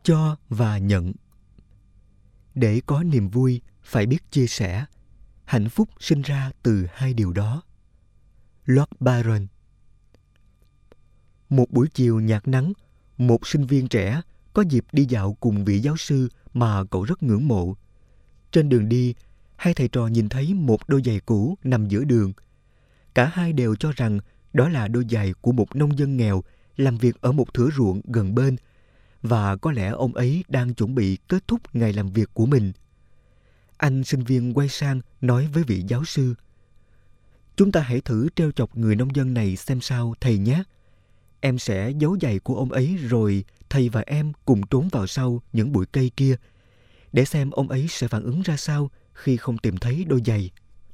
cho và nhận. Để có niềm vui, phải biết chia sẻ. Hạnh phúc sinh ra từ hai điều đó. Lord Byron. Một buổi chiều nhạt nắng, một sinh viên trẻ có dịp đi dạo cùng vị giáo sư mà cậu rất ngưỡng mộ. Trên đường đi, hai thầy trò nhìn thấy một đôi giày cũ nằm giữa đường. Cả hai đều cho rằng đó là đôi giày của một nông dân nghèo làm việc ở một thửa ruộng gần bên, và có lẽ ông ấy đang chuẩn bị kết thúc ngày làm việc của mình. Anh sinh viên quay sang nói với vị giáo sư: "Chúng ta hãy thử trêu chọc người nông dân này xem sao thầy nhé. Em sẽ giấu giày của ông ấy rồi thầy và em cùng trốn vào sau những bụi cây kia, để xem ông ấy sẽ phản ứng ra sao khi không tìm thấy đôi giày."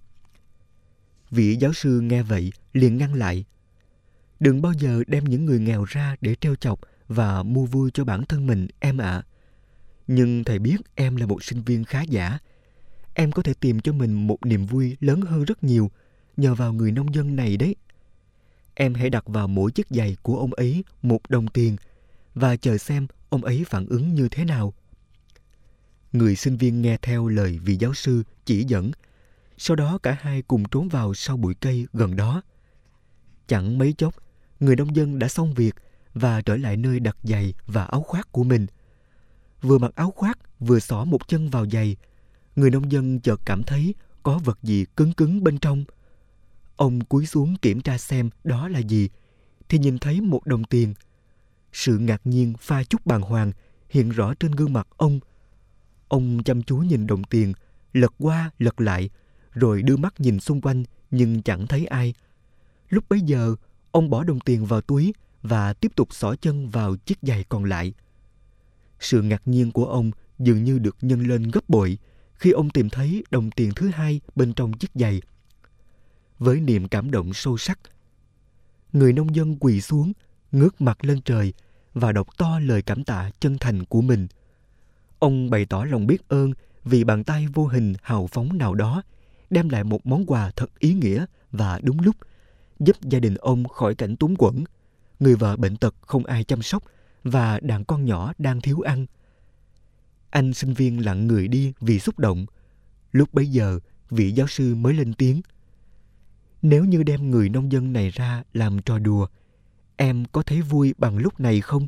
Vị giáo sư nghe vậy liền ngăn lại: "Đừng bao giờ đem những người nghèo ra để trêu chọc và mua vui cho bản thân mình, em ạ. Nhưng thầy biết em là một sinh viên khá giả. Em có thể tìm cho mình một niềm vui lớn hơn rất nhiều nhờ vào người nông dân này đấy. Em hãy đặt vào mỗi chiếc giày của ông ấy 1 đồng tiền và chờ xem ông ấy phản ứng như thế nào." Người sinh viên nghe theo lời vị giáo sư chỉ dẫn. Sau đó cả hai cùng trốn vào sau bụi cây gần đó. Chẳng mấy chốc, người nông dân đã xong việc và trở lại nơi đặt giày và áo khoác của mình. Vừa mặc áo khoác vừa xỏ một chân vào giày, người nông dân chợt cảm thấy có vật gì cứng cứng bên trong. Ông cúi xuống kiểm tra xem đó là gì, thì nhìn thấy 1 đồng tiền. Sự ngạc nhiên pha chút bàng hoàng hiện rõ trên gương mặt ông. Ông chăm chú nhìn đồng tiền, lật qua lật lại, rồi đưa mắt nhìn xung quanh nhưng chẳng thấy ai. Lúc bấy giờ, ông bỏ đồng tiền vào túi và tiếp tục xỏ chân vào chiếc giày còn lại. Sự ngạc nhiên của ông dường như được nhân lên gấp bội khi ông tìm thấy đồng tiền thứ hai bên trong chiếc giày. Với niềm cảm động sâu sắc, người nông dân quỳ xuống, ngước mặt lên trời và đọc to lời cảm tạ chân thành của mình. Ông bày tỏ lòng biết ơn vì bàn tay vô hình hào phóng nào đó đem lại một món quà thật ý nghĩa và đúng lúc, giúp gia đình ông khỏi cảnh túng quẫn, người vợ bệnh tật không ai chăm sóc và đàn con nhỏ đang thiếu ăn. Anh sinh viên lặng người đi vì xúc động. Lúc bấy giờ, vị giáo sư mới lên tiếng: "Nếu như đem người nông dân này ra làm trò đùa, em có thấy vui bằng lúc này không?"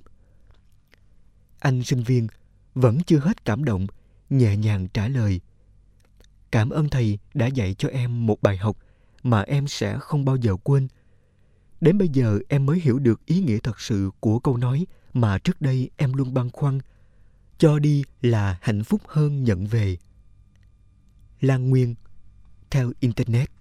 Anh sinh viên vẫn chưa hết cảm động, nhẹ nhàng trả lời: "Cảm ơn thầy đã dạy cho em một bài học mà em sẽ không bao giờ quên. Đến bây giờ em mới hiểu được ý nghĩa thật sự của câu nói mà trước đây em luôn băn khoăn: cho đi là hạnh phúc hơn nhận về." Lan Nguyên, theo Internet.